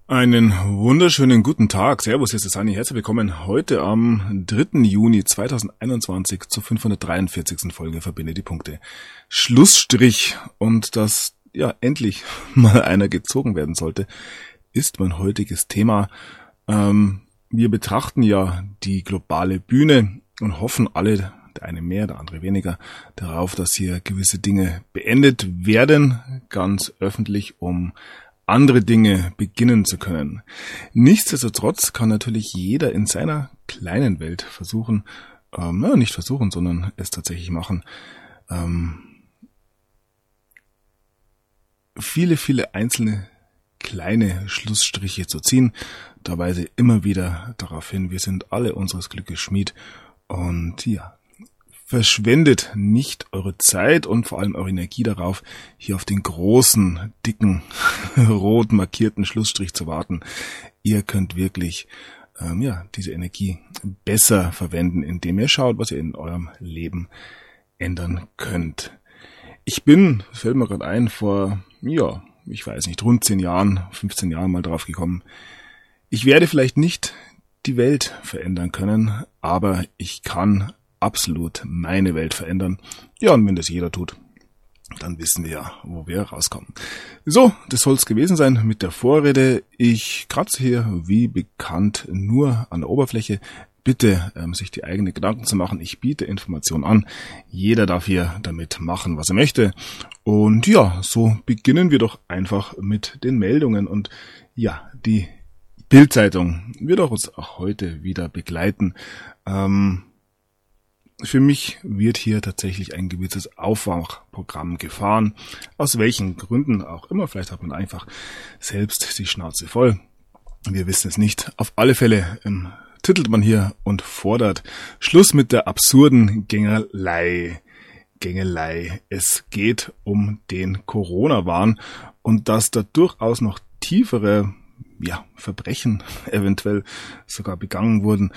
Einen wunderschönen guten Tag. Servus, hier ist der Sani. Herzlich willkommen heute am 3. Juni 2021 zur 543. Folge Verbinde die Punkte. Schlussstrich. Und dass endlich mal einer gezogen werden sollte, ist mein heutiges Thema. Wir betrachten ja die globale Bühne und hoffen alle, der eine mehr, der andere weniger, darauf, dass hier gewisse Dinge beendet werden, ganz öffentlich, um andere Dinge beginnen zu können. Nichtsdestotrotz kann natürlich jeder in seiner kleinen Welt versuchen, nicht versuchen, sondern es tatsächlich machen, viele einzelne kleine Schlussstriche zu ziehen. Da weise ich immer wieder darauf hin, wir sind alle unseres Glückes Schmied und verschwendet nicht eure Zeit und vor allem eure Energie darauf, hier auf den großen, dicken, rot markierten Schlussstrich zu warten. Ihr könnt wirklich diese Energie besser verwenden, indem ihr schaut, was ihr in eurem Leben ändern könnt. Ich bin, fällt mir gerade ein, vor, rund 10 Jahren, 15 Jahren mal drauf gekommen, ich werde vielleicht nicht die Welt verändern können, aber ich kann absolut meine Welt verändern. Ja, und wenn das jeder tut, dann wissen wir ja, wo wir rauskommen. So, das soll es gewesen sein mit der Vorrede. Ich kratze hier, wie bekannt, nur an der Oberfläche. Bitte, sich die eigenen Gedanken zu machen. Ich biete Informationen an. Jeder darf hier damit machen, was er möchte. Und ja, so beginnen wir doch einfach mit den Meldungen. Und ja, die Bild-Zeitung wird uns auch heute wieder begleiten. Für mich wird hier tatsächlich ein gewisses Aufwachprogramm gefahren. Aus welchen Gründen auch immer. Vielleicht hat man einfach selbst die Schnauze voll. Wir wissen es nicht. Auf alle Fälle titelt man hier und fordert Schluss mit der absurden Gängelei. Es geht um den Corona-Wahn und dass da durchaus noch tiefere Verbrechen eventuell sogar begangen wurden,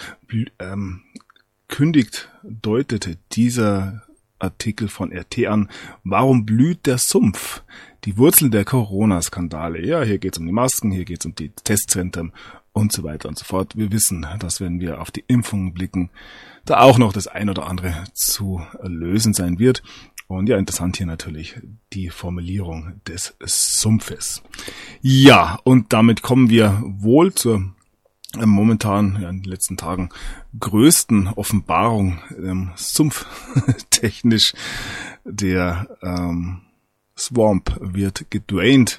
deutete dieser Artikel von RT an, warum blüht der Sumpf? Die Wurzeln der Corona-Skandale. Ja, hier geht es um die Masken, hier geht es um die Testzentren und so weiter und so fort. Wir wissen, dass wenn wir auf die Impfungen blicken, da auch noch das ein oder andere zu lösen sein wird. Und ja, interessant hier natürlich die Formulierung des Sumpfes. Ja, und damit kommen wir wohl zur momentan in den letzten Tagen größten Offenbarung sumpftechnisch. Der Swamp wird gedraint.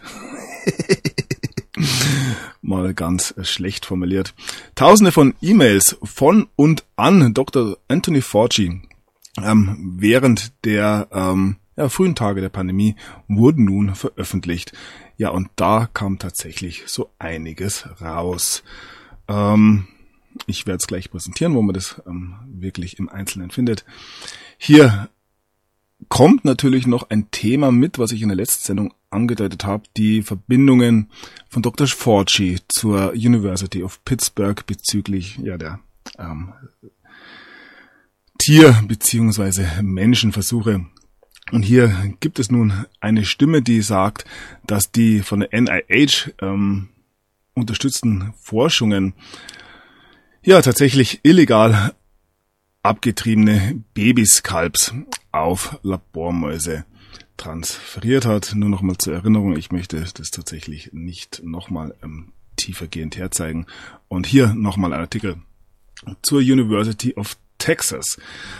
Mal ganz schlecht formuliert. Tausende von E-Mails von und an Dr. Anthony Fauci während der frühen Tage der Pandemie wurden nun veröffentlicht. Ja, und da kam tatsächlich so einiges raus. Ich werde es gleich präsentieren, wo man das wirklich im Einzelnen findet. Hier kommt natürlich noch ein Thema mit, was ich in der letzten Sendung angedeutet habe, die Verbindungen von Dr. Fauci zur University of Pittsburgh bezüglich der Tier- bzw. Menschenversuche. Und hier gibt es nun eine Stimme, die sagt, dass die von der NIH unterstützten Forschungen tatsächlich illegal abgetriebene Babyskalbs auf Labormäuse transferiert hat. Nur nochmal zur Erinnerung, ich möchte das tatsächlich nicht nochmal tiefergehend herzeigen. Und hier nochmal ein Artikel zur University of Texas,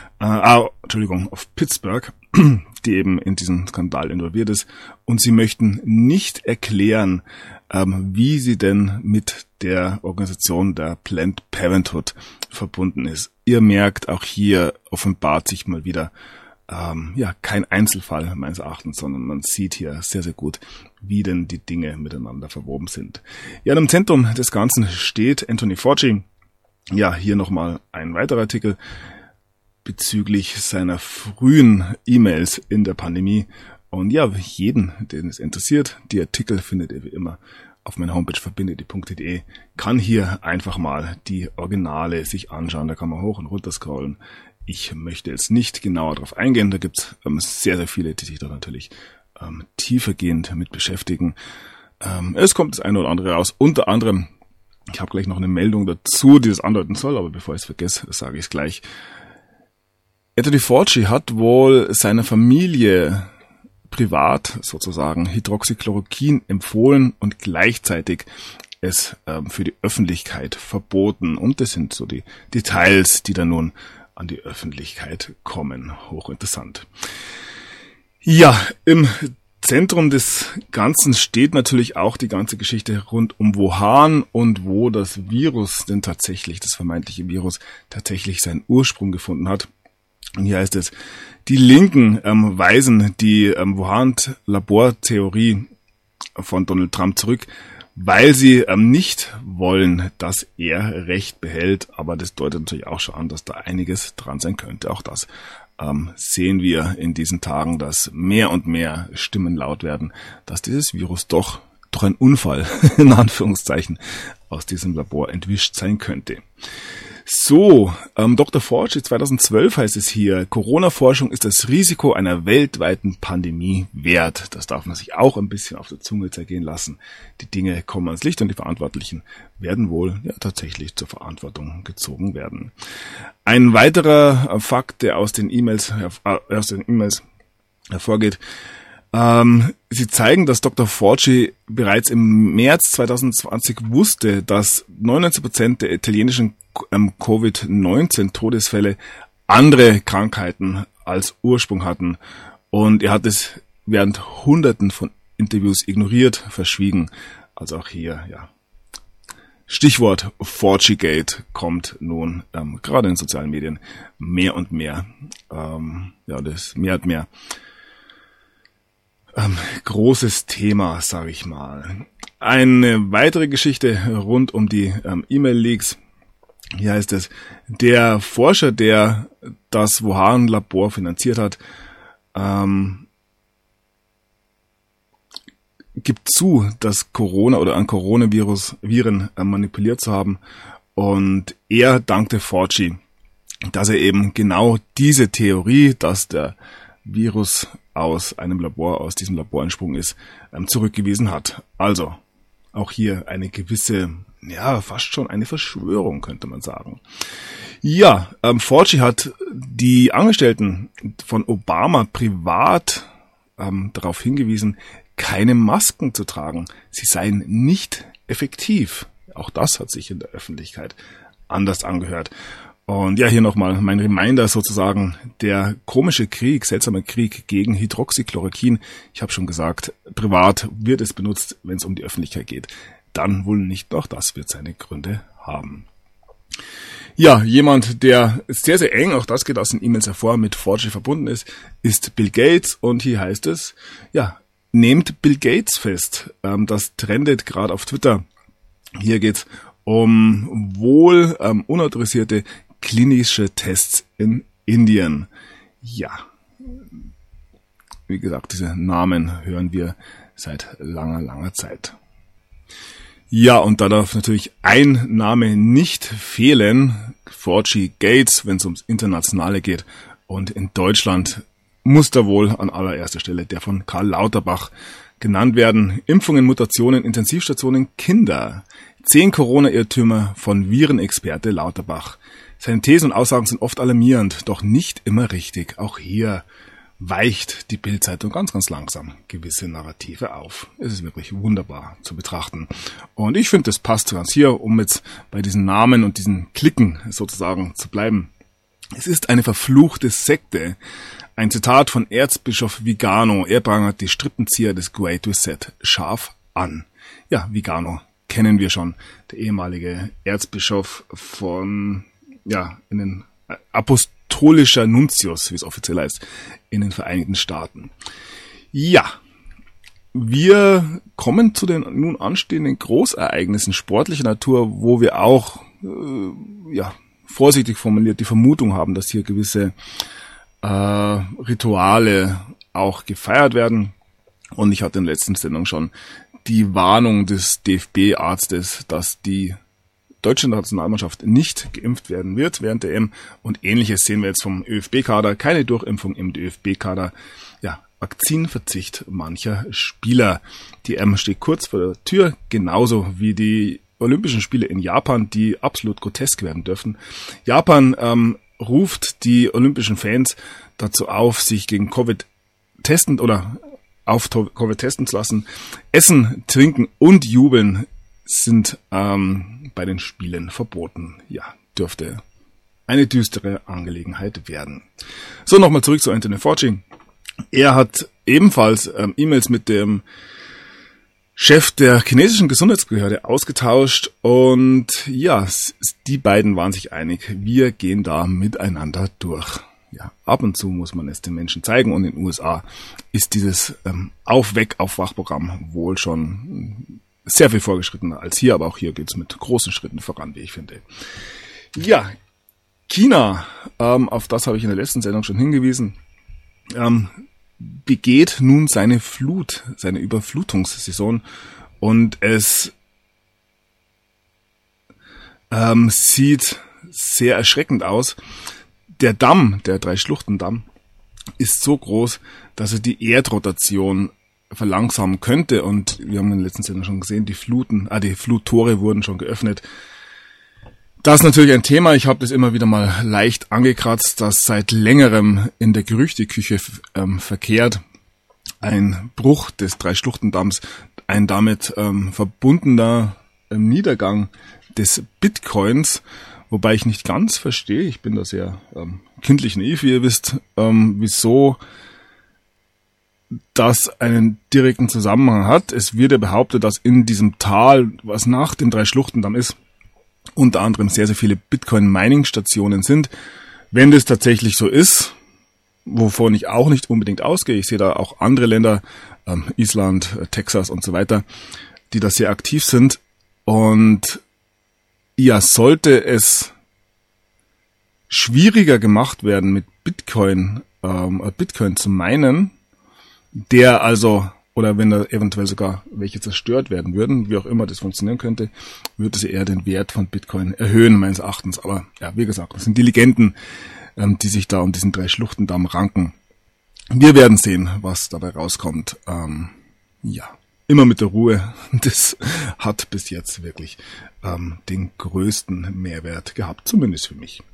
of Pittsburgh, die eben in diesen Skandal involviert ist. Und sie möchten nicht erklären, wie sie denn mit der Organisation der Planned Parenthood verbunden ist. Ihr merkt, auch hier offenbart sich mal wieder kein Einzelfall meines Erachtens, sondern man sieht hier sehr, sehr gut, wie denn die Dinge miteinander verwoben sind. Ja, im Zentrum des Ganzen steht Anthony Fauci. Ja, hier nochmal ein weiterer Artikel bezüglich seiner frühen E-Mails in der Pandemie. Und ja, jeden, den es interessiert, die Artikel findet ihr wie immer auf meiner Homepage verbinde.de, kann hier einfach mal die Originale sich anschauen. Da kann man hoch und runter scrollen. Ich möchte jetzt nicht genauer darauf eingehen. Da gibt es sehr, sehr viele, die sich da natürlich tiefergehend mit beschäftigen. Es kommt das eine oder andere raus. Unter anderem, ich habe gleich noch eine Meldung dazu, die das andeuten soll, aber bevor ich es vergesse, sage ich es gleich. Anthony Fauci hat wohl seiner Familie privat sozusagen Hydroxychloroquin empfohlen und gleichzeitig es für die Öffentlichkeit verboten. Und das sind so die Details, die da nun an die Öffentlichkeit kommen. Hochinteressant. Ja, im Zentrum des Ganzen steht natürlich auch die ganze Geschichte rund um Wuhan und wo das Virus denn tatsächlich, das vermeintliche Virus, tatsächlich seinen Ursprung gefunden hat. Und hier heißt es, die Linken weisen die Wuhan-Labortheorie von Donald Trump zurück, weil sie nicht wollen, dass er Recht behält. Aber das deutet natürlich auch schon an, dass da einiges dran sein könnte. Auch das sehen wir in diesen Tagen, dass mehr und mehr Stimmen laut werden, dass dieses Virus doch ein Unfall, in Anführungszeichen, aus diesem Labor entwischt sein könnte. So, Dr. Fauci 2012 heißt es hier, Corona-Forschung ist das Risiko einer weltweiten Pandemie wert. Das darf man sich auch ein bisschen auf der Zunge zergehen lassen. Die Dinge kommen ans Licht und die Verantwortlichen werden wohl tatsächlich zur Verantwortung gezogen werden. Ein weiterer Fakt, der aus den E-Mails hervorgeht, sie zeigen, dass Dr. Fauci bereits im März 2020 wusste, dass 99% der italienischen Covid-19-Todesfälle andere Krankheiten als Ursprung hatten. Und er hat es während Hunderten von Interviews ignoriert, verschwiegen. Also auch hier, Stichwort Fauci-Gate kommt nun gerade in sozialen Medien mehr und mehr, das mehr und mehr großes Thema, sage ich mal. Eine weitere Geschichte rund um die E-Mail-Leaks. Hier heißt es, der Forscher, der das Wuhan-Labor finanziert hat, gibt zu, dass Corona oder an Coronavirus-Viren manipuliert zu haben. Und er dankte Fauci, dass er eben genau diese Theorie, dass der Virus aus diesem Labor entsprungen ist, zurückgewiesen hat. Also auch hier eine gewisse, fast schon eine Verschwörung, könnte man sagen. Ja, Fauci hat die Angestellten von Obama privat darauf hingewiesen, keine Masken zu tragen. Sie seien nicht effektiv. Auch das hat sich in der Öffentlichkeit anders angehört. Und hier nochmal mein Reminder sozusagen, der seltsame Krieg gegen Hydroxychloroquin. Ich habe schon gesagt, privat wird es benutzt, wenn es um die Öffentlichkeit geht. Dann wohl nicht, doch das wird seine Gründe haben. Ja, jemand, der sehr, sehr eng, auch das geht aus den E-Mails hervor, mit Fauci verbunden ist Bill Gates. Und hier heißt es, nehmt Bill Gates fest. Das trendet gerade auf Twitter. Hier geht's um wohl unautorisierte klinische Tests in Indien. Ja, wie gesagt, diese Namen hören wir seit langer, langer Zeit. Ja, und da darf natürlich ein Name nicht fehlen, Fauci Gates, wenn es ums Internationale geht. Und in Deutschland muss da wohl an allererster Stelle der von Karl Lauterbach genannt werden. Impfungen, Mutationen, Intensivstationen, Kinder. 10 Corona-Irrtümer von Virenexperte Lauterbach. Seine Thesen und Aussagen sind oft alarmierend, doch nicht immer richtig. Auch hier weicht die Bild-Zeitung ganz, ganz langsam gewisse Narrative auf. Es ist wirklich wunderbar zu betrachten. Und ich finde, das passt ganz hier, um jetzt bei diesen Namen und diesen Klicken sozusagen zu bleiben. Es ist eine verfluchte Sekte. Ein Zitat von Erzbischof Vigano. Er prangert die Strippenzieher des Great Reset scharf an. Ja, Vigano kennen wir schon. Der ehemalige Erzbischof von, in den apostolischer Nuntius, wie es offiziell heißt, in den Vereinigten Staaten. Ja, wir kommen zu den nun anstehenden Großereignissen sportlicher Natur, wo wir auch, vorsichtig formuliert, die Vermutung haben, dass hier gewisse Rituale auch gefeiert werden. Und ich hatte in der letzten Sendung schon die Warnung des DFB-Arztes, dass die deutsche Nationalmannschaft nicht geimpft werden wird während der EM. Und Ähnliches sehen wir jetzt vom ÖFB-Kader. Keine Durchimpfung im ÖFB-Kader. Ja, Vakzinverzicht mancher Spieler. Die EM steht kurz vor der Tür, genauso wie die Olympischen Spiele in Japan, die absolut grotesk werden dürfen. Japan ruft die olympischen Fans dazu auf, sich gegen Covid testen oder auf Covid testen zu lassen. Essen, trinken und jubeln sind bei den Spielen verboten. Ja, dürfte eine düstere Angelegenheit werden. So, nochmal zurück zu Anthony Fauci. Er hat ebenfalls E-Mails mit dem Chef der chinesischen Gesundheitsbehörde ausgetauscht und ja, die beiden waren sich einig, wir gehen da miteinander durch. Ja, ab und zu muss man es den Menschen zeigen und in den USA ist dieses Aufwachprogramm wohl schon sehr viel vorgeschrittener als hier, aber auch hier geht's mit großen Schritten voran, wie ich finde. Ja, China, auf das habe ich in der letzten Sendung schon hingewiesen, begeht nun seine Überflutungssaison und es sieht sehr erschreckend aus. Der Damm, der Drei-Schluchten-Damm, ist so groß, dass er die Erdrotation verlangsamen könnte und wir haben in der letzten Sendung schon gesehen, die Fluttore wurden schon geöffnet. Das ist natürlich ein Thema, ich habe das immer wieder mal leicht angekratzt, das seit längerem in der Gerüchteküche verkehrt. Ein Bruch des Drei-Schluchten-Damms, ein damit verbundener Niedergang des Bitcoins, wobei ich nicht ganz verstehe, ich bin da sehr kindlich naiv, wie ihr wisst, wieso das einen direkten Zusammenhang hat. Es wird ja behauptet, dass in diesem Tal, was nach dem Drei-Schluchten-Damm ist, unter anderem sehr, sehr viele Bitcoin-Mining-Stationen sind. Wenn das tatsächlich so ist, wovon ich auch nicht unbedingt ausgehe, ich sehe da auch andere Länder, Island, Texas und so weiter, die da sehr aktiv sind. Und ja, sollte es schwieriger gemacht werden, mit Bitcoin zu minen, der also, oder wenn da eventuell sogar welche zerstört werden würden, wie auch immer das funktionieren könnte, würde es eher den Wert von Bitcoin erhöhen, meines Erachtens. Aber ja, wie gesagt, das sind die Legenden, die sich da um diesen Drei-Schluchten-Damm ranken. Wir werden sehen, was dabei rauskommt. Ja, immer mit der Ruhe. Das hat bis jetzt wirklich den größten Mehrwert gehabt, zumindest für mich.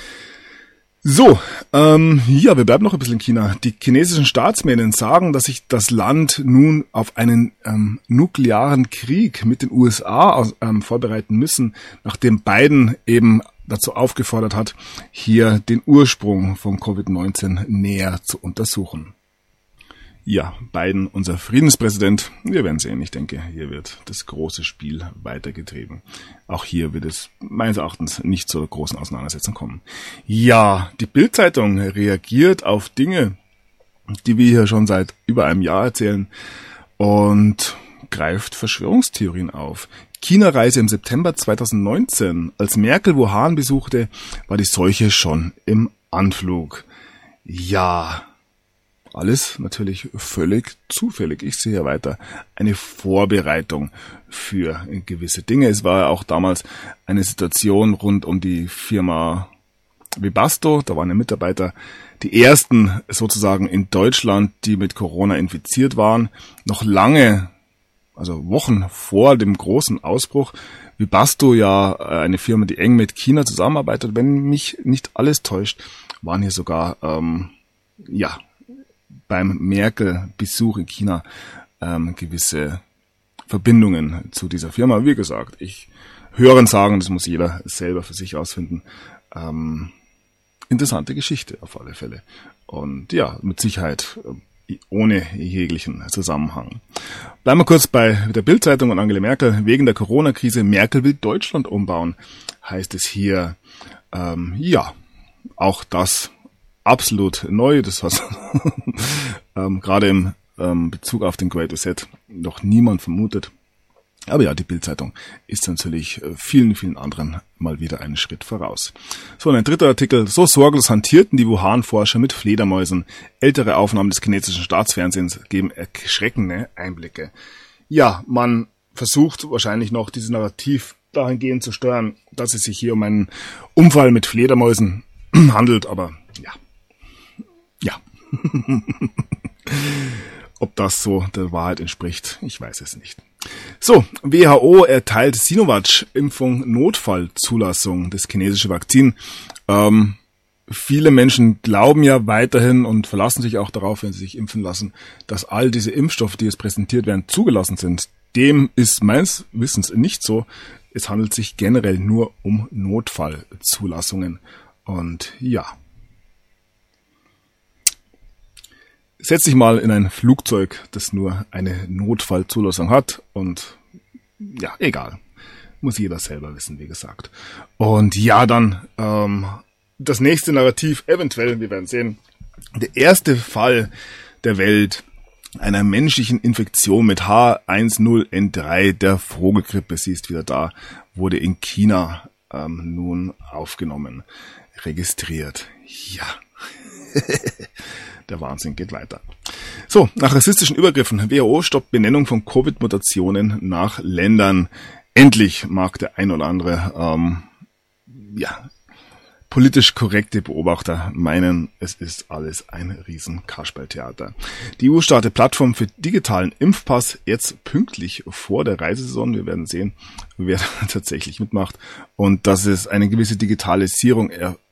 So, ja, wir bleiben noch ein bisschen in China. Die chinesischen Staatsmedien sagen, dass sich das Land nun auf einen nuklearen Krieg mit den USA vorbereiten müssen, nachdem Biden eben dazu aufgefordert hat, hier den Ursprung von Covid-19 näher zu untersuchen. Ja, Biden, unser Friedenspräsident, wir werden sehen. Ich denke, hier wird das große Spiel weitergetrieben. Auch hier wird es meines Erachtens nicht zur großen Auseinandersetzung kommen. Ja, die Bild-Zeitung reagiert auf Dinge, die wir hier schon seit über einem Jahr erzählen und greift Verschwörungstheorien auf. China-Reise im September 2019. Als Merkel Wuhan besuchte, war die Seuche schon im Anflug. Ja, alles natürlich völlig zufällig. Ich sehe weiter eine Vorbereitung für gewisse Dinge. Es war ja auch damals eine Situation rund um die Firma Webasto. Da waren ja Mitarbeiter, die ersten sozusagen in Deutschland, die mit Corona infiziert waren. Noch lange, also Wochen vor dem großen Ausbruch. Webasto, ja eine Firma, die eng mit China zusammenarbeitet. Wenn mich nicht alles täuscht, waren hier sogar, beim Merkel-Besuch in China gewisse Verbindungen zu dieser Firma. Wie gesagt, ich höre und sagen, das muss jeder selber für sich ausfinden. Interessante Geschichte auf alle Fälle. Und ja, mit Sicherheit ohne jeglichen Zusammenhang. Bleiben wir kurz bei der Bild-Zeitung und Angela Merkel. Wegen der Corona-Krise, Merkel will Deutschland umbauen, heißt es hier. Ja, auch das absolut neu, das hat gerade im Bezug auf den Great Reset noch niemand vermutet. Aber ja, die Bild-Zeitung ist natürlich vielen, vielen anderen mal wieder einen Schritt voraus. So, und ein dritter Artikel. So sorglos hantierten die Wuhan-Forscher mit Fledermäusen. Ältere Aufnahmen des chinesischen Staatsfernsehens geben erschreckende Einblicke. Ja, man versucht wahrscheinlich noch dieses Narrativ dahingehend zu steuern, dass es sich hier um einen Unfall mit Fledermäusen handelt, aber ja. Ob das so der Wahrheit entspricht, ich weiß es nicht. So, WHO erteilt Sinovac-Impfung Notfallzulassung, das chinesische Vakzin. Viele Menschen glauben ja weiterhin und verlassen sich auch darauf, wenn sie sich impfen lassen, dass all diese Impfstoffe, die jetzt präsentiert werden, zugelassen sind. Dem ist meines Wissens nicht so. Es handelt sich generell nur um Notfallzulassungen. Und ja. Setz dich mal in ein Flugzeug, das nur eine Notfallzulassung hat und ja, egal. Muss jeder selber wissen, wie gesagt. Und ja, dann das nächste Narrativ, eventuell, wir werden sehen, der erste Fall der Welt einer menschlichen Infektion mit H1N1, der Vogelgrippe, sie ist wieder da, wurde in China nun aufgenommen, registriert. Ja. Der Wahnsinn geht weiter. So, nach rassistischen Übergriffen. WHO stoppt Benennung von Covid-Mutationen nach Ländern. Endlich mag der ein oder andere politisch korrekte Beobachter meinen, es ist alles ein riesen Kasperltheater. Die EU startet Plattform für digitalen Impfpass jetzt pünktlich vor der Reisesaison. Wir werden sehen, wer tatsächlich mitmacht und dass es eine gewisse Digitalisierung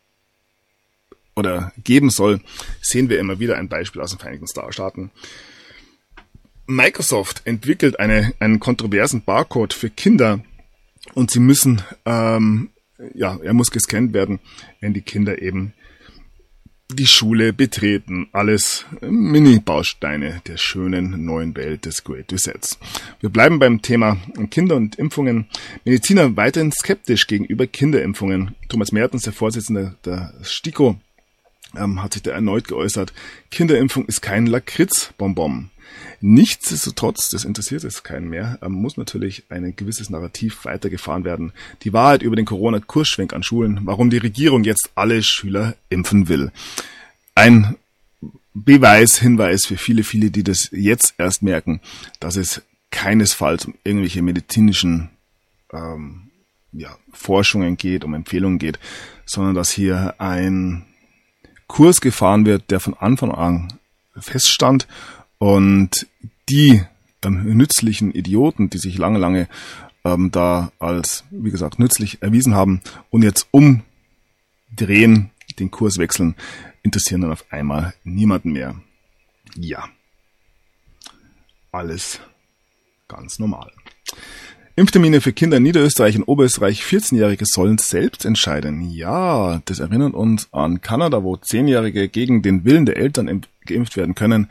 geben soll, sehen wir immer wieder ein Beispiel aus den Vereinigten Staaten. Microsoft entwickelt einen kontroversen Barcode für Kinder und sie müssen, er muss gescannt werden, wenn die Kinder eben die Schule betreten. Alles Mini-Bausteine der schönen neuen Welt des Great Resets. Wir bleiben beim Thema Kinder und Impfungen. Mediziner weiterhin skeptisch gegenüber Kinderimpfungen. Thomas Mertens, der Vorsitzende der STIKO, hat sich da erneut geäußert, Kinderimpfung ist kein Lakritzbonbon. Nichtsdestotrotz, das interessiert jetzt keinen mehr, muss natürlich ein gewisses Narrativ weitergefahren werden. Die Wahrheit über den Corona-Kursschwenk an Schulen, warum die Regierung jetzt alle Schüler impfen will. Ein Hinweis für viele, die das jetzt erst merken, dass es keinesfalls um irgendwelche medizinischen Forschungen geht, um Empfehlungen geht, sondern dass hier ein Kurs gefahren wird, der von Anfang an feststand und die nützlichen Idioten, die sich lange da als, wie gesagt, nützlich erwiesen haben und jetzt umdrehen, den Kurs wechseln, interessieren dann auf einmal niemanden mehr. Ja, alles ganz normal. Impftermine für Kinder in Niederösterreich und Oberösterreich. 14-Jährige sollen selbst entscheiden. Ja, das erinnert uns an Kanada, wo 10-Jährige gegen den Willen der Eltern geimpft werden können.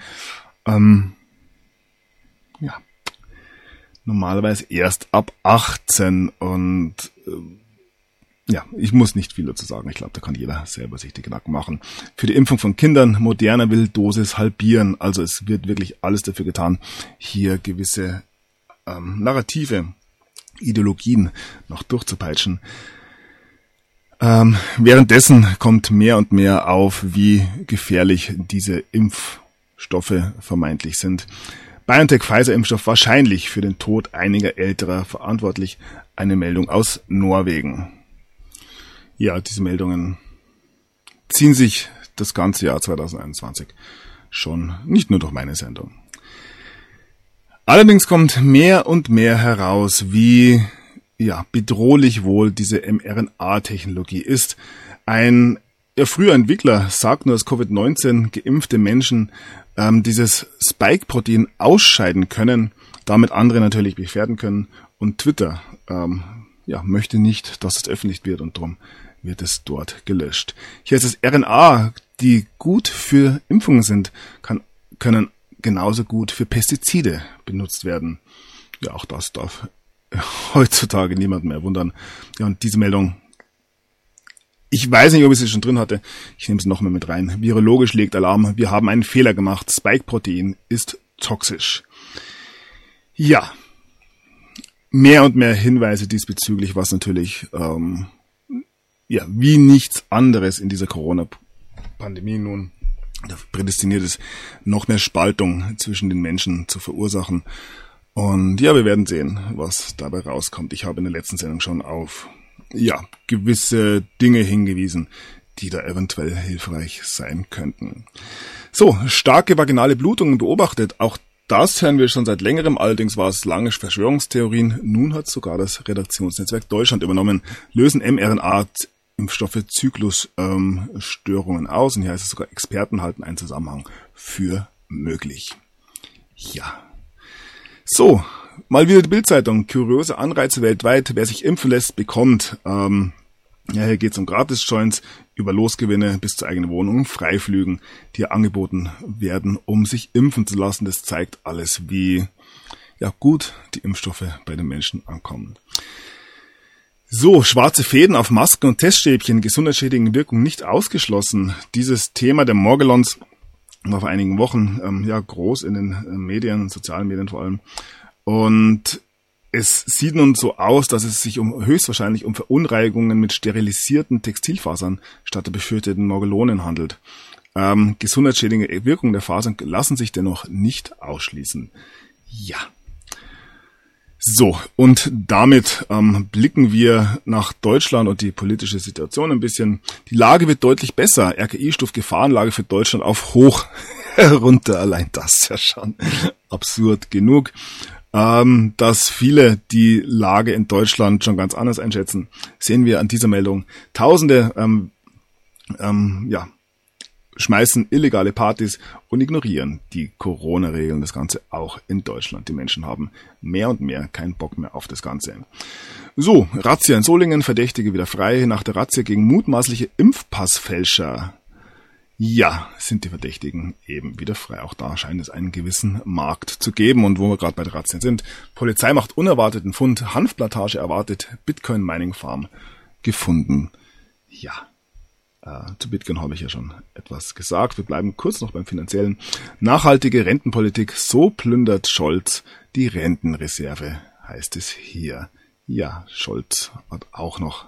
Normalerweise erst ab 18 und ich muss nicht viel dazu sagen. Ich glaube, da kann jeder selber sich die Gedanken machen. Für die Impfung von Kindern, Moderna will Dosis halbieren. Also es wird wirklich alles dafür getan, hier gewisse Narrative, Ideologien noch durchzupeitschen. Währenddessen kommt mehr und mehr auf, wie gefährlich diese Impfstoffe vermeintlich sind. BioNTech-Pfizer-Impfstoff wahrscheinlich für den Tod einiger Älterer verantwortlich. Eine Meldung aus Norwegen. Ja, diese Meldungen ziehen sich das ganze Jahr 2021 schon, nicht nur durch meine Sendung. Allerdings kommt mehr und mehr heraus, wie bedrohlich wohl diese mRNA-Technologie ist. Ein früher Entwickler sagt nur, dass Covid-19 geimpfte Menschen dieses Spike-Protein ausscheiden können, damit andere natürlich gefährden können. Und Twitter möchte nicht, dass es öffentlich wird und darum wird es dort gelöscht. Hier ist es RNA, die gut für Impfungen sind, können genauso gut für Pestizide benutzt werden. Ja, auch das darf heutzutage niemand mehr wundern. Ja, und diese Meldung, ich weiß nicht, ob ich sie schon drin hatte. Ich nehme sie nochmal mit rein. Virologisch legt Alarm. Wir haben einen Fehler gemacht. Spike-Protein ist toxisch. Ja, mehr und mehr Hinweise diesbezüglich, was natürlich wie nichts anderes in dieser Corona-Pandemie nun prädestiniert ist, noch mehr Spaltung zwischen den Menschen zu verursachen. Und ja, wir werden sehen, was dabei rauskommt. Ich habe in der letzten Sendung schon auf gewisse Dinge hingewiesen, die da eventuell hilfreich sein könnten. So, starke vaginale Blutungen beobachtet. Auch das hören wir schon seit längerem, allerdings war es lange Verschwörungstheorien. Nun hat sogar das Redaktionsnetzwerk Deutschland übernommen, lösen mRNA-Impfstoffe Zyklusstörungen aus. Und hier heißt es sogar, Experten halten einen Zusammenhang für möglich. Ja. So, mal wieder die Bildzeitung. Kuriose Anreize weltweit. Wer sich impfen lässt, bekommt. Hier geht es um Gratis-Joints, über Losgewinne bis zur eigenen Wohnung, Freiflügen, die hier angeboten werden, um sich impfen zu lassen. Das zeigt alles, wie gut die Impfstoffe bei den Menschen ankommen. So, schwarze Fäden auf Masken und Teststäbchen, gesundheitsschädigende Wirkung nicht ausgeschlossen. Dieses Thema der Morgellons war vor einigen Wochen groß in den Medien, sozialen Medien vor allem. Und es sieht nun so aus, dass es sich höchstwahrscheinlich um Verunreinigungen mit sterilisierten Textilfasern statt der befürchteten Morgellonen handelt. Gesundheitsschädigende Wirkungen der Fasern lassen sich dennoch nicht ausschließen. Ja. So, und damit blicken wir nach Deutschland und die politische Situation ein bisschen. Die Lage wird deutlich besser. RKI stuft Gefahrenlage für Deutschland auf hoch herunter. Allein das ist ja schon absurd genug. Dass viele die Lage in Deutschland schon ganz anders einschätzen, sehen wir an dieser Meldung. Tausende schmeißen illegale Partys und ignorieren die Corona-Regeln, das Ganze auch in Deutschland. Die Menschen haben mehr und mehr keinen Bock mehr auf das Ganze. So, Razzia in Solingen, Verdächtige wieder frei nach der Razzia gegen mutmaßliche Impfpassfälscher. Ja, sind die Verdächtigen eben wieder frei. Auch da scheint es einen gewissen Markt zu geben. Und wo wir gerade bei der Razzien sind, Polizei macht unerwarteten Fund, Hanfplantage erwartet, Bitcoin Mining Farm gefunden. Ja, zu Bitcoin habe ich ja schon etwas gesagt. Wir bleiben kurz noch beim Finanziellen. Nachhaltige Rentenpolitik, so plündert Scholz die Rentenreserve, heißt es hier. Ja, Scholz hat auch noch,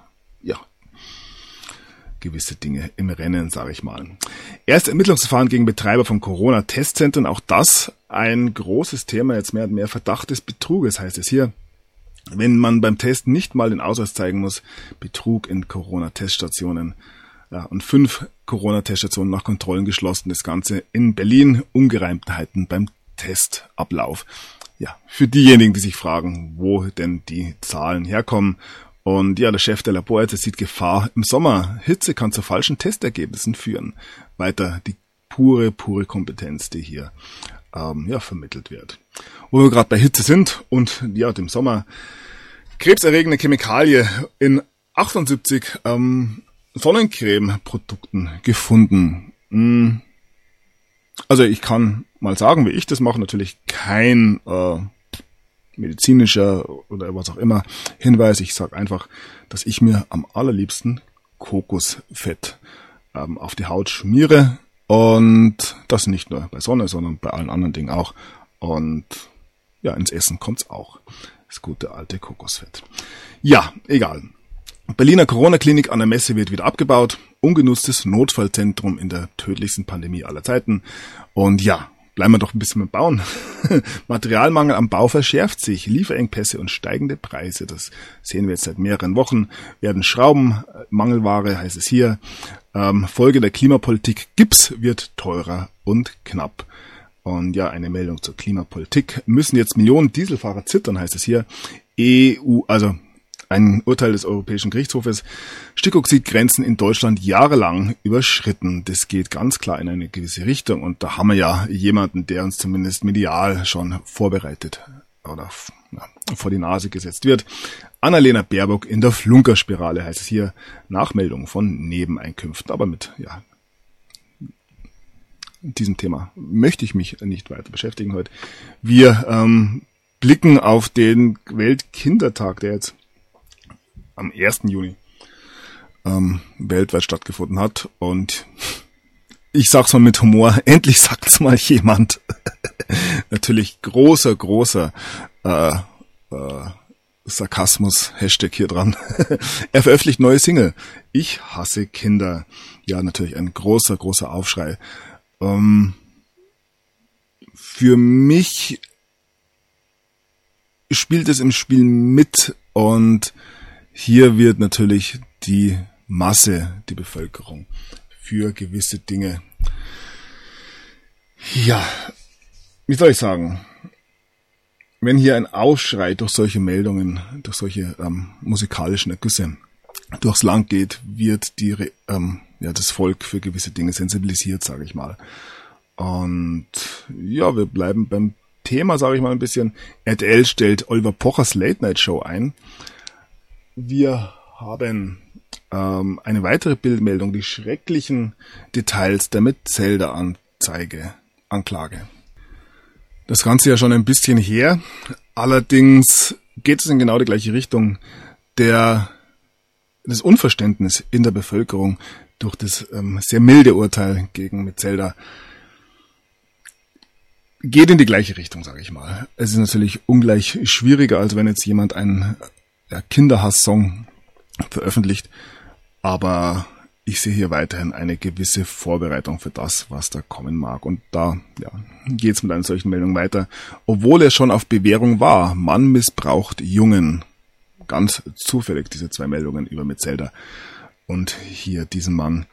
gewisse Dinge im Rennen, sage ich mal. Erste Ermittlungsverfahren gegen Betreiber von Corona-Testzentren, auch das ein großes Thema, jetzt mehr und mehr Verdacht des Betruges, heißt es hier. Wenn man beim Test nicht mal den Ausweis zeigen muss, Betrug in Corona-Teststationen. Ja, und 5 Corona-Teststationen nach Kontrollen geschlossen, das Ganze in Berlin, Ungereimtheiten beim Testablauf. Ja, für diejenigen, die sich fragen, wo denn die Zahlen herkommen. Und ja, der Chef der Laborärzte sieht Gefahr im Sommer. Hitze kann zu falschen Testergebnissen führen. Weiter die pure Kompetenz, die hier vermittelt wird. Wo wir gerade bei Hitze sind und dem Sommer, krebserregende Chemikalie in 78 Sonnencreme-Produkten gefunden. Also ich kann mal sagen, wie ich das mache, natürlich kein medizinischer oder was auch immer Hinweis. Ich sage einfach, dass ich mir am allerliebsten Kokosfett auf die Haut schmiere und das nicht nur bei Sonne, sondern bei allen anderen Dingen auch. Und ins Essen kommt's auch. Das gute alte Kokosfett. Ja, egal. Berliner Corona-Klinik an der Messe wird wieder abgebaut. Ungenutztes Notfallzentrum in der tödlichsten Pandemie aller Zeiten. Und bleiben wir doch ein bisschen beim Bauen. Materialmangel am Bau verschärft sich. Lieferengpässe und steigende Preise, das sehen wir jetzt seit mehreren Wochen, werden Schrauben, Mangelware, heißt es hier. Folge der Klimapolitik, Gips wird teurer und knapp. Und eine Meldung zur Klimapolitik. Müssen jetzt Millionen Dieselfahrer zittern, heißt es hier. Ein Urteil des Europäischen Gerichtshofes, Stickoxidgrenzen in Deutschland jahrelang überschritten. Das geht ganz klar in eine gewisse Richtung und da haben wir ja jemanden, der uns zumindest medial schon vorbereitet oder vor die Nase gesetzt wird. Annalena Baerbock in der Flunkerspirale, heißt es hier, Nachmeldung von Nebeneinkünften. Aber mit diesem Thema möchte ich mich nicht weiter beschäftigen heute. Wir blicken auf den Weltkindertag, der jetzt am 1. Juni weltweit stattgefunden hat. Und ich sag's mal mit Humor, endlich sagt's mal jemand. Natürlich großer Sarkasmus-Hashtag hier dran. Er veröffentlicht neue Single. Ich hasse Kinder. Ja, natürlich ein großer Aufschrei. Für mich spielt es im Spiel mit und hier wird natürlich die Masse, die Bevölkerung, für gewisse Dinge. Ja, wie soll ich sagen? Wenn hier ein Aufschrei durch solche Meldungen, durch solche musikalischen Ergüsse durchs Land geht, wird das Volk für gewisse Dinge sensibilisiert, sage ich mal. Und ja, wir bleiben beim Thema, sage ich mal ein bisschen. RTL stellt Oliver Pochers Late-Night-Show ein. Wir haben eine weitere Bildmeldung, die schrecklichen Details der Metzelder-Anklage. Das Ganze ja schon ein bisschen her, allerdings geht es in genau die gleiche Richtung. Das Unverständnis in der Bevölkerung durch das sehr milde Urteil gegen Metzelder geht in die gleiche Richtung, sage ich mal. Es ist natürlich ungleich schwieriger, als wenn jetzt jemand einen Kinderhass-Song veröffentlicht, aber ich sehe hier weiterhin eine gewisse Vorbereitung für das, was da kommen mag. Und da geht es mit einer solchen Meldung weiter, obwohl er schon auf Bewährung war. Mann missbraucht Jungen. Ganz zufällig diese 2 Meldungen über Metzelder. Und hier diesen Mann,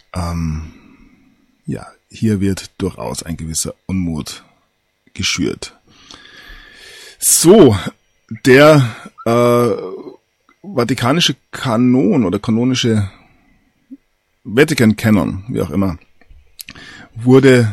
hier wird durchaus ein gewisser Unmut geschürt. So, der vatikanische Kanon oder kanonische Vatican Canon, wie auch immer, wurde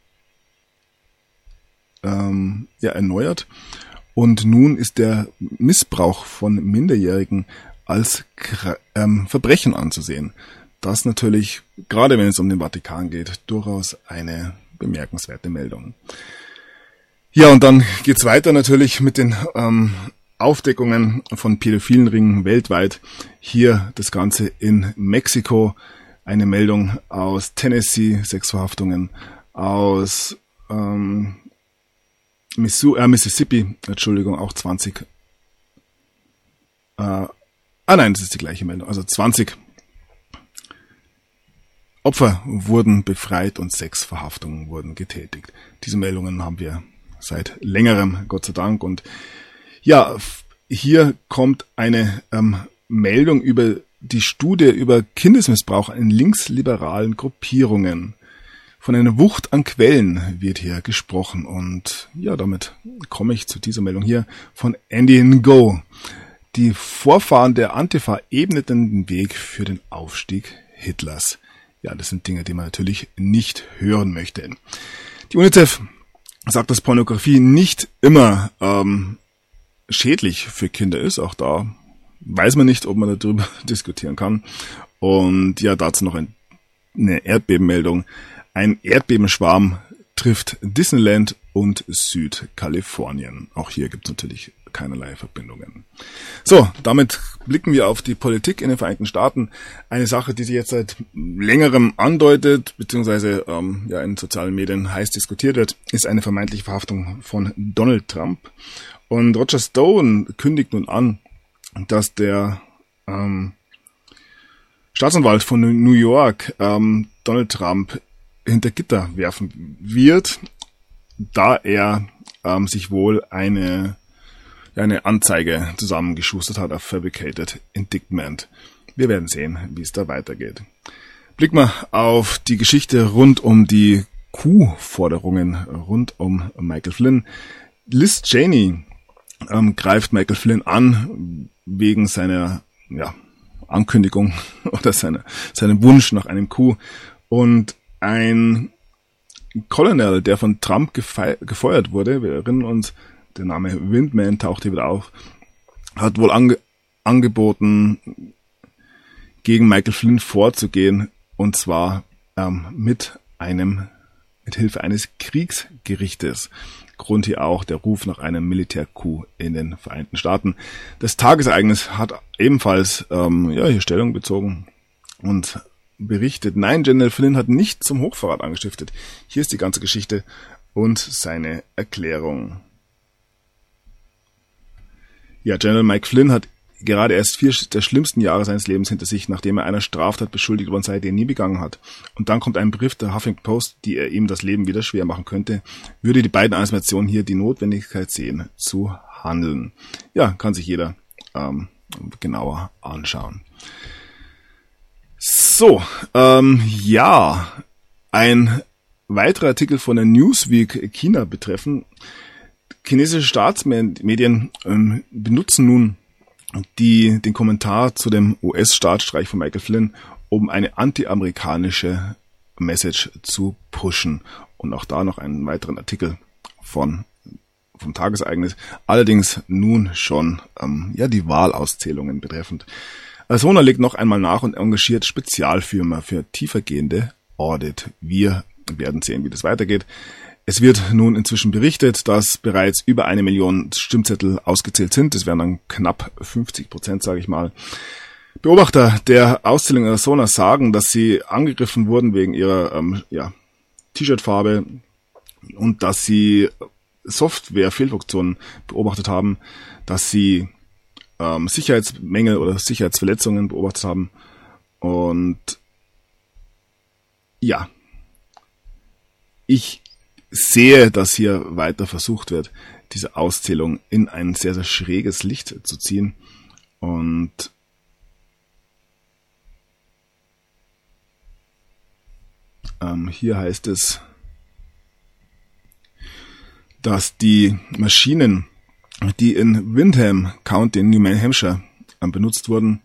erneuert und nun ist der Missbrauch von Minderjährigen als Verbrechen anzusehen. Das natürlich, gerade wenn es um den Vatikan geht, durchaus eine bemerkenswerte Meldung. Ja, und dann geht's weiter natürlich mit den Aufdeckungen von pädophilen Ringen weltweit. Hier das Ganze in Mexiko. Eine Meldung aus Tennessee, 6 Verhaftungen, aus Mississippi, auch 20. Das ist die gleiche Meldung. Also 20 Opfer wurden befreit und 6 Verhaftungen wurden getätigt. Diese Meldungen haben wir seit längerem, Gott sei Dank. Und ja, hier kommt eine Meldung über die Studie über Kindesmissbrauch in linksliberalen Gruppierungen. Von einer Wucht an Quellen wird hier gesprochen. Und ja, damit komme ich zu dieser Meldung hier von Andy Ngo. Die Vorfahren der Antifa ebneten den Weg für den Aufstieg Hitlers. Ja, das sind Dinge, die man natürlich nicht hören möchte. Die UNICEF sagt, dass Pornografie nicht immer schädlich für Kinder ist. Auch da weiß man nicht, ob man darüber diskutieren kann. Und ja, dazu noch eine Erdbebenmeldung. Ein Erdbebenschwarm trifft Disneyland und Südkalifornien. Auch hier gibt es natürlich keinerlei Verbindungen. So, damit blicken wir auf die Politik in den Vereinigten Staaten. Eine Sache, die sich jetzt seit längerem andeutet, beziehungsweise in sozialen Medien heiß diskutiert wird, ist eine vermeintliche Verhaftung von Donald Trump. Und Roger Stone kündigt nun an, dass der Staatsanwalt von New York Donald Trump hinter Gitter werfen wird, da er sich wohl eine Anzeige zusammengeschustert hat auf Fabricated Indictment. Wir werden sehen, wie es da weitergeht. Blick mal auf die Geschichte rund um die Coup-Forderungen rund um Michael Flynn. Liz Cheney greift Michael Flynn an wegen seiner Ankündigung oder seinem Wunsch nach einem Coup. Und ein Colonel, der von Trump gefeuert wurde, wir erinnern uns, der Name Windman taucht hier wieder auf, hat wohl angeboten, gegen Michael Flynn vorzugehen, und zwar mit Hilfe eines Kriegsgerichtes. Grund hier auch der Ruf nach einem Militärcoup in den Vereinigten Staaten. Das Tagesereignis hat ebenfalls hier Stellung bezogen und berichtet, nein, General Flynn hat nicht zum Hochverrat angestiftet. Hier ist die ganze Geschichte und seine Erklärung. Ja, General Mike Flynn hat gerade erst 4 der schlimmsten Jahre seines Lebens hinter sich, nachdem er einer Straftat beschuldigt worden sei, die er nie begangen hat. Und dann kommt ein Brief der Huffington Post, die er ihm das Leben wieder schwer machen könnte, würde die beiden Administrationen hier die Notwendigkeit sehen, zu handeln. Ja, kann sich jeder genauer anschauen. So, ein weiterer Artikel von der Newsweek China betreffen. Chinesische Staatsmedien benutzen nun den Kommentar zu dem US-Staatsstreich von Michael Flynn, um eine anti-amerikanische Message zu pushen. Und auch da noch einen weiteren Artikel vom Tagesereignis. Allerdings nun schon die Wahlauszählungen betreffend. Arizona legt noch einmal nach und engagiert Spezialfirma für tiefergehende Audit. Wir werden sehen, wie das weitergeht. Es wird nun inzwischen berichtet, dass bereits über 1 Million Stimmzettel ausgezählt sind. Das wären dann knapp 50%, sage ich mal. Beobachter der Auszählung in Arizona sagen, dass sie angegriffen wurden wegen ihrer T-Shirt-Farbe und dass sie Software-Fehlfunktionen beobachtet haben, dass sie Sicherheitsmängel oder Sicherheitsverletzungen beobachtet haben. Und ja, ich sehe, dass hier weiter versucht wird, diese Auszählung in ein sehr, sehr schräges Licht zu ziehen. Und hier heißt es, dass die Maschinen, die in Windham County in New Hampshire benutzt wurden,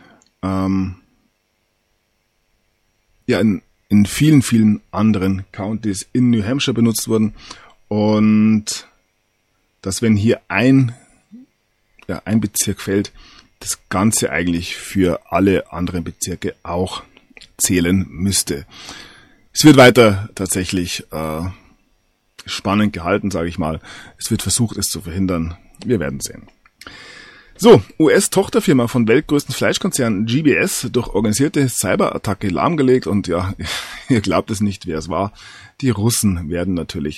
in vielen, vielen anderen Countys in New Hampshire benutzt wurden und dass wenn hier ein Bezirk fällt, das Ganze eigentlich für alle anderen Bezirke auch zählen müsste. Es wird weiter tatsächlich spannend gehalten, sage ich mal. Es wird versucht, es zu verhindern. Wir werden sehen. So, US-Tochterfirma von weltgrößten Fleischkonzern GBS durch organisierte Cyberattacke lahmgelegt und ja, ihr glaubt es nicht, wer es war. Die Russen werden natürlich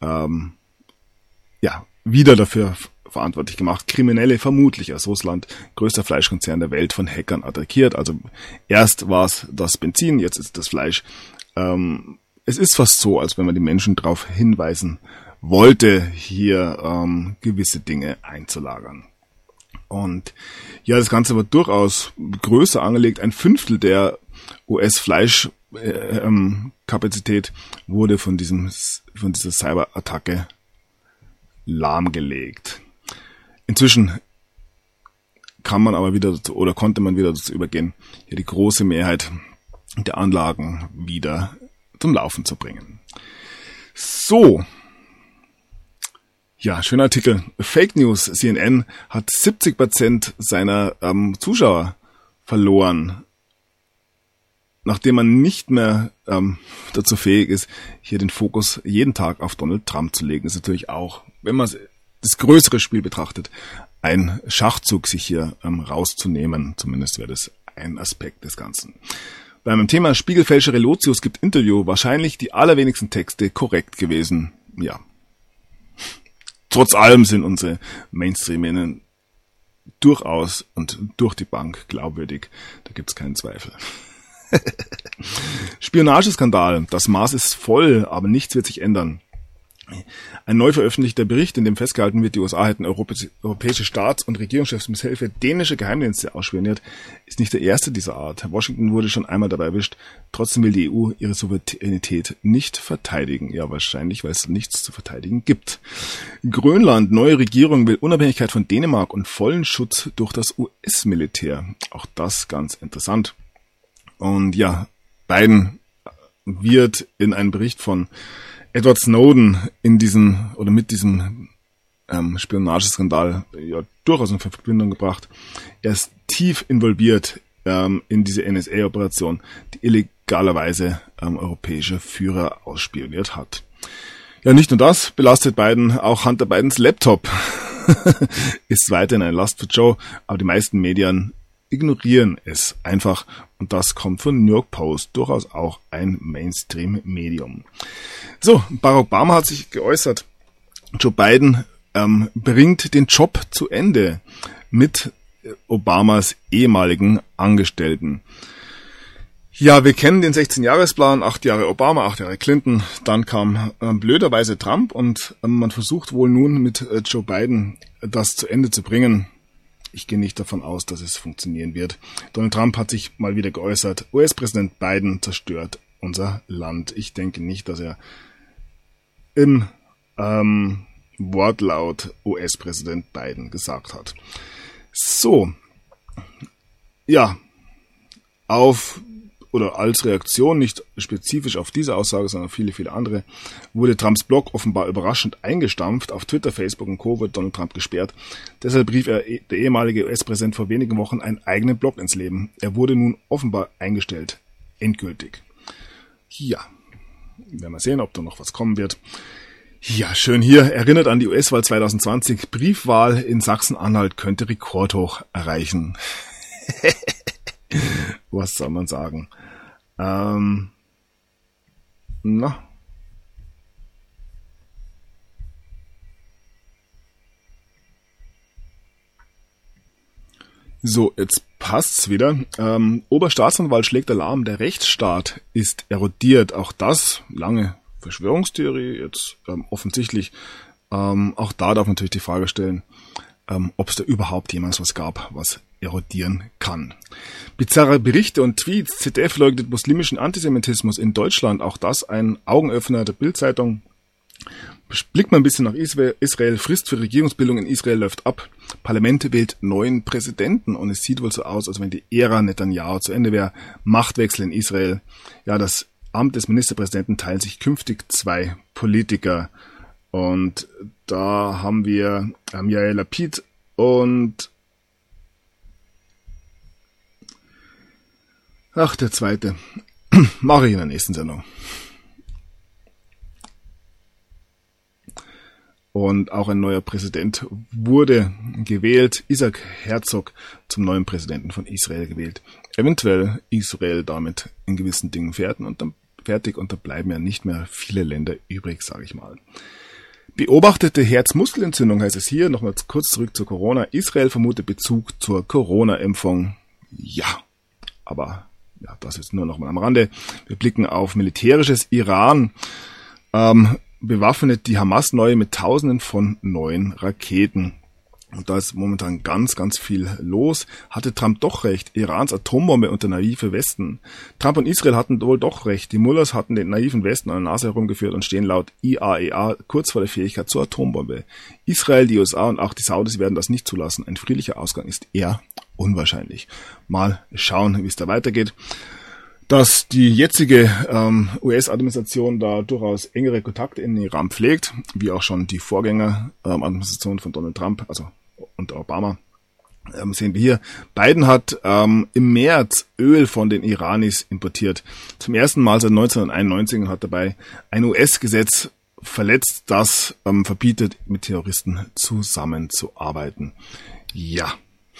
wieder dafür verantwortlich gemacht. Kriminelle, vermutlich aus Russland, größter Fleischkonzern der Welt, von Hackern attackiert. Also erst war es das Benzin, jetzt ist das Fleisch. Es ist fast so, als wenn man die Menschen darauf hinweisen wollte, hier gewisse Dinge einzulagern. Und ja, das Ganze war durchaus größer angelegt. 1/5 der US-Fleischkapazität wurde von dieser Cyberattacke lahmgelegt. Inzwischen konnte man wieder dazu übergehen, hier die große Mehrheit der Anlagen wieder zum Laufen zu bringen. So. Ja, schöner Artikel. Fake News. CNN hat 70% seiner Zuschauer verloren, nachdem man nicht mehr dazu fähig ist, hier den Fokus jeden Tag auf Donald Trump zu legen. Ist natürlich auch, wenn man das größere Spiel betrachtet, ein Schachzug, sich hier rauszunehmen. Zumindest wäre das ein Aspekt des Ganzen. Beim Thema Spiegelfälscher Relotius gibt Interview wahrscheinlich die allerwenigsten Texte korrekt gewesen. Ja. Trotz allem sind unsere Mainstream-Medien durchaus und durch die Bank glaubwürdig. Da gibt's keinen Zweifel. Spionageskandal. Das Maß ist voll, aber nichts wird sich ändern. Ein neu veröffentlichter Bericht, in dem festgehalten wird, die USA hätten europäische Staats- und Regierungschefs mit Hilfe dänischer Geheimdienste ausspioniert, ist nicht der erste dieser Art. Washington wurde schon einmal dabei erwischt. Trotzdem will die EU ihre Souveränität nicht verteidigen. Ja, wahrscheinlich, weil es nichts zu verteidigen gibt. Grönland, neue Regierung will Unabhängigkeit von Dänemark und vollen Schutz durch das US-Militär. Auch das ganz interessant. Und ja, Biden wird in einem Bericht von Edward Snowden mit diesem Spionageskandal durchaus in Verbindung gebracht. Er ist tief involviert in diese NSA-Operation, die illegalerweise europäische Führer ausspioniert hat. Ja, nicht nur das belastet Biden, auch Hunter Bidens Laptop ist weiterhin ein Last für Joe, aber die meisten Medien ignorieren es einfach und das kommt von New York Post, durchaus auch ein Mainstream-Medium. So, Barack Obama hat sich geäußert. Joe Biden bringt den Job zu Ende mit Obamas ehemaligen Angestellten. Ja, wir kennen den 16-Jahresplan, 8 Jahre Obama, 8 Jahre Clinton, dann kam blöderweise Trump und man versucht wohl nun mit Joe Biden das zu Ende zu bringen. ich gehe nicht davon aus, dass es funktionieren wird. Donald Trump hat sich mal wieder geäußert, US-Präsident Biden zerstört unser Land. Ich denke nicht, dass er im Wortlaut US-Präsident Biden gesagt hat. So, ja, als Reaktion, nicht spezifisch auf diese Aussage, sondern viele, viele andere, wurde Trumps Blog offenbar überraschend eingestampft. Auf Twitter, Facebook und Co. wird Donald Trump gesperrt. Deshalb rief der ehemalige US-Präsident vor wenigen Wochen einen eigenen Blog ins Leben. Er wurde nun offenbar eingestellt. Endgültig. Ja, werden wir sehen, ob da noch was kommen wird. Ja, schön hier. Erinnert an die US-Wahl 2020. Briefwahl in Sachsen-Anhalt könnte Rekordhoch erreichen. Was soll man sagen? So, jetzt passt's wieder. Oberstaatsanwalt schlägt Alarm, der Rechtsstaat ist erodiert. Auch das, lange Verschwörungstheorie, jetzt offensichtlich. Auch da darf man natürlich die Frage stellen, ob es da überhaupt jemals was gab, was erodieren kann. Bizarre Berichte und Tweets. ZDF leugnet muslimischen Antisemitismus in Deutschland. Auch das ein Augenöffner der Bild-Zeitung. Blickt man ein bisschen nach Israel. Frist für Regierungsbildung in Israel läuft ab. Parlament wählt neuen Präsidenten und es sieht wohl so aus, als wenn die Ära Netanyahu zu Ende wäre. Machtwechsel in Israel. Ja, das Amt des Ministerpräsidenten teilen sich künftig 2 Politiker. Und da haben wir Yair Lapid und der zweite. Mache ich in der nächsten Sendung. Und auch ein neuer Präsident wurde gewählt. Isaac Herzog zum neuen Präsidenten von Israel gewählt. Eventuell Israel damit in gewissen Dingen fertig und dann bleiben ja nicht mehr viele Länder übrig, sage ich mal. Beobachtete Herzmuskelentzündung heißt es hier. Nochmal kurz zurück zu Corona. Israel vermutet Bezug zur Corona-Impfung. Ja, aber ja, das ist nur nochmal am Rande. Wir blicken auf militärisches. Iran bewaffnet die Hamas neu mit Tausenden von neuen Raketen. Und da ist momentan ganz, ganz viel los. Hatte Trump doch recht? Irans Atombombe und der naive Westen. Trump und Israel hatten wohl doch recht. Die Mullahs hatten den naiven Westen an der Nase herumgeführt und stehen laut IAEA kurz vor der Fähigkeit zur Atombombe. Israel, die USA und auch die Saudis werden das nicht zulassen. Ein friedlicher Ausgang ist eher unwahrscheinlich. Mal schauen, wie es da weitergeht. Dass die jetzige US-Administration da durchaus engere Kontakte in den Iran pflegt, wie auch schon die Vorgängeradministration von Donald Trump, also unter Obama, sehen wir hier. Biden hat im März Öl von den Iranis importiert. Zum ersten Mal seit 1991 und hat dabei ein US-Gesetz verletzt, das verbietet, mit Terroristen zusammenzuarbeiten. Ja.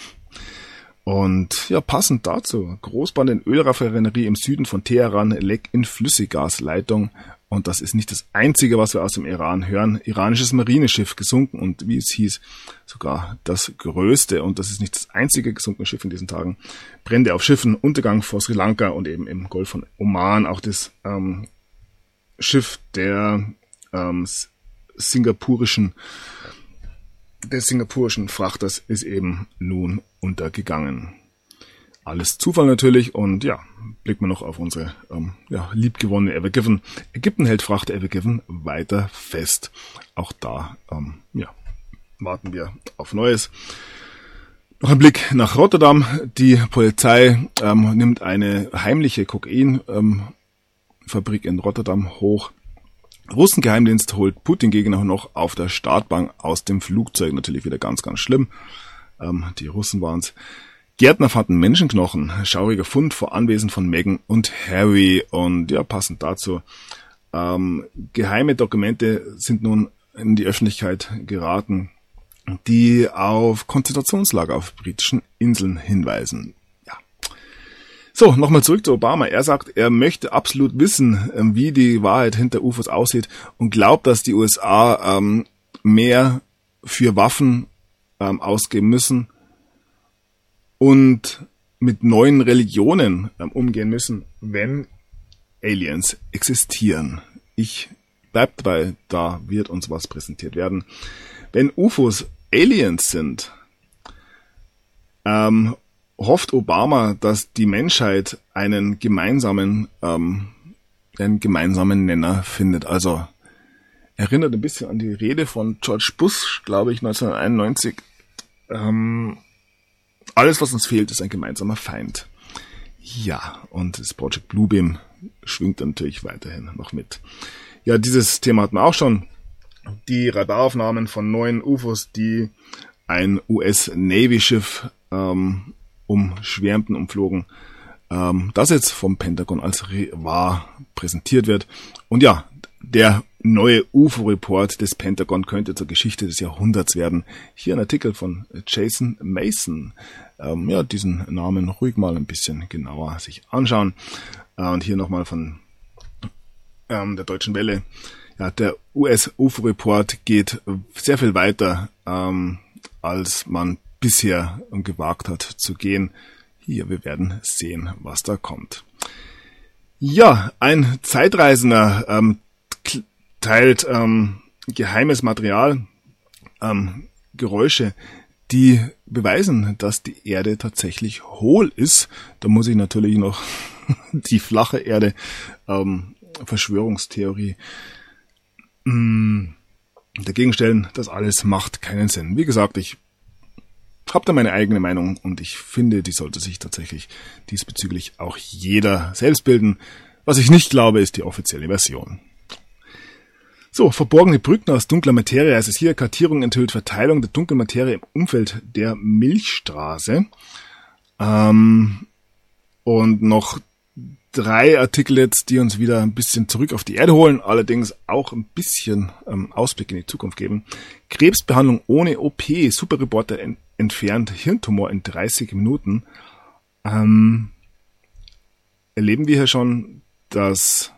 Und ja, passend dazu, Großbahn in Ölraffinerie im Süden von Teheran, Leck in Flüssiggasleitung. Und das ist nicht das Einzige, was wir aus dem Iran hören. Iranisches Marineschiff gesunken und wie es hieß, sogar das größte. Und das ist nicht das einzige gesunkene Schiff in diesen Tagen. Brände auf Schiffen, Untergang vor Sri Lanka und eben im Golf von Oman. Auch das Schiff des singapurischen Frachters ist eben nun untergegangen. Alles Zufall natürlich und ja, blicken wir noch auf unsere liebgewonnene Ever Given. Ägypten hält Frachter Ever Given weiter fest. Auch da warten wir auf Neues. Noch ein Blick nach Rotterdam. Die Polizei nimmt eine heimliche Kokainfabrik in Rotterdam hoch. Russengeheimdienst holt Putin-Gegner noch auf der Startbank aus dem Flugzeug. Natürlich wieder ganz, ganz schlimm. Die Russen waren's. Gärtner fanden Menschenknochen. Schauriger Fund vor Anwesen von Meghan und Harry. Und ja, passend dazu. Geheime Dokumente sind nun in die Öffentlichkeit geraten, die auf Konzentrationslager auf britischen Inseln hinweisen. So, nochmal zurück zu Obama. Er sagt, er möchte absolut wissen, wie die Wahrheit hinter UFOs aussieht und glaubt, dass die USA mehr für Waffen ausgeben müssen und mit neuen Religionen umgehen müssen, wenn Aliens existieren. Ich bleib dabei, da wird uns was präsentiert werden. Wenn UFOs Aliens sind, hofft Obama, dass die Menschheit einen gemeinsamen Nenner findet. Also erinnert ein bisschen an die Rede von George Bush, glaube ich, 1991. Alles, was uns fehlt, ist ein gemeinsamer Feind. Ja, und das Project Bluebeam schwingt natürlich weiterhin noch mit. Ja, dieses Thema hatten wir auch schon. Die Radaraufnahmen von 9 UFOs, die ein US-Navy-Schiff umflogen, das jetzt vom Pentagon als wahr präsentiert wird. Und ja, der neue UFO-Report des Pentagon könnte zur Geschichte des Jahrhunderts werden. Hier ein Artikel von Jason Mason. Diesen Namen ruhig mal ein bisschen genauer sich anschauen. Und hier nochmal von der Deutschen Welle. Ja, der US-UFO-Report geht sehr viel weiter, als man bisher gewagt hat zu gehen. Hier, wir werden sehen, was da kommt. Ja, ein Zeitreisender teilt geheimes Material, Geräusche, die beweisen, dass die Erde tatsächlich hohl ist. Da muss ich natürlich noch die flache Erde, Verschwörungstheorie dagegen stellen. Das alles macht keinen Sinn. Wie gesagt, ich habe da meine eigene Meinung und ich finde, die sollte sich tatsächlich diesbezüglich auch jeder selbst bilden. Was ich nicht glaube, ist die offizielle Version. So, verborgene Brücken aus dunkler Materie, heißt es hier, Kartierung enthüllt Verteilung der dunklen Materie im Umfeld der Milchstraße. Und noch 3 Artikel jetzt, die uns wieder ein bisschen zurück auf die Erde holen, allerdings auch ein bisschen Ausblick in die Zukunft geben. Krebsbehandlung ohne OP, Superreporter entfernt Hirntumor in 30 Minuten. Erleben wir hier schon, dass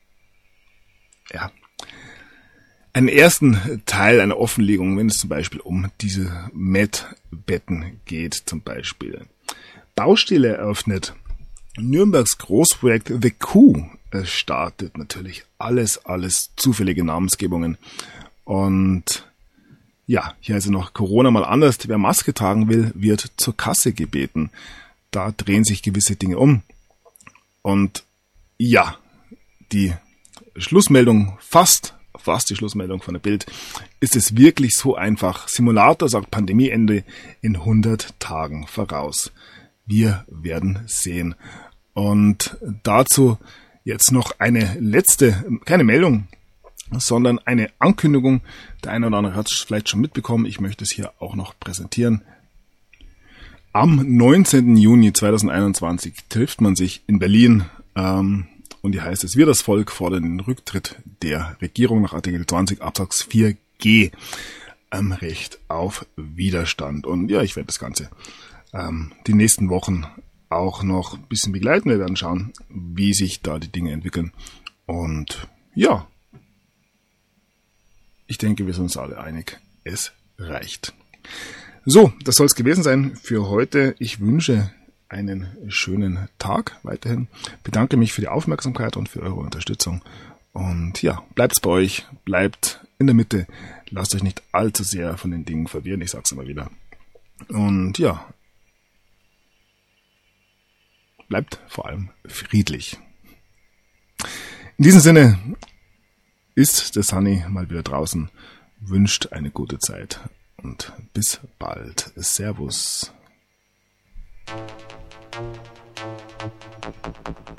einen ersten Teil einer Offenlegung, wenn es zum Beispiel um diese Med-Betten geht, zum Beispiel. Baustelle eröffnet. Nürnbergs Großprojekt The Coup startet natürlich. Alles zufällige Namensgebungen. Und ja, hier also noch Corona mal anders. Wer Maske tragen will, wird zur Kasse gebeten. Da drehen sich gewisse Dinge um. Und ja, die Schlussmeldung fast die Schlussmeldung von der Bild. Ist es wirklich so einfach? Simulator sagt Pandemieende in 100 Tagen voraus. Wir werden sehen. Und dazu jetzt noch eine letzte, keine Meldung, sondern eine Ankündigung. Der eine oder andere hat es vielleicht schon mitbekommen. Ich möchte es hier auch noch präsentieren. Am 19. Juni 2021 trifft man sich in Berlin. Und hier heißt es, wir das Volk fordern den Rücktritt der Regierung nach Artikel 20 Absatz 4g. Recht auf Widerstand. Und ja, ich werde das Ganze die nächsten Wochen auch noch ein bisschen begleiten. Wir werden schauen, wie sich da die Dinge entwickeln. Und ja, ich denke, wir sind uns alle einig, es reicht. So, das soll es gewesen sein für heute. Ich wünsche einen schönen Tag weiterhin. Bedanke mich für die Aufmerksamkeit und für eure Unterstützung. Und ja, bleibt's bei euch, bleibt in der Mitte, lasst euch nicht allzu sehr von den Dingen verwirren, ich sag's immer wieder. Und ja, bleibt vor allem friedlich. In diesem Sinne ist der Sunny mal wieder draußen, wünscht eine gute Zeit und bis bald. Servus.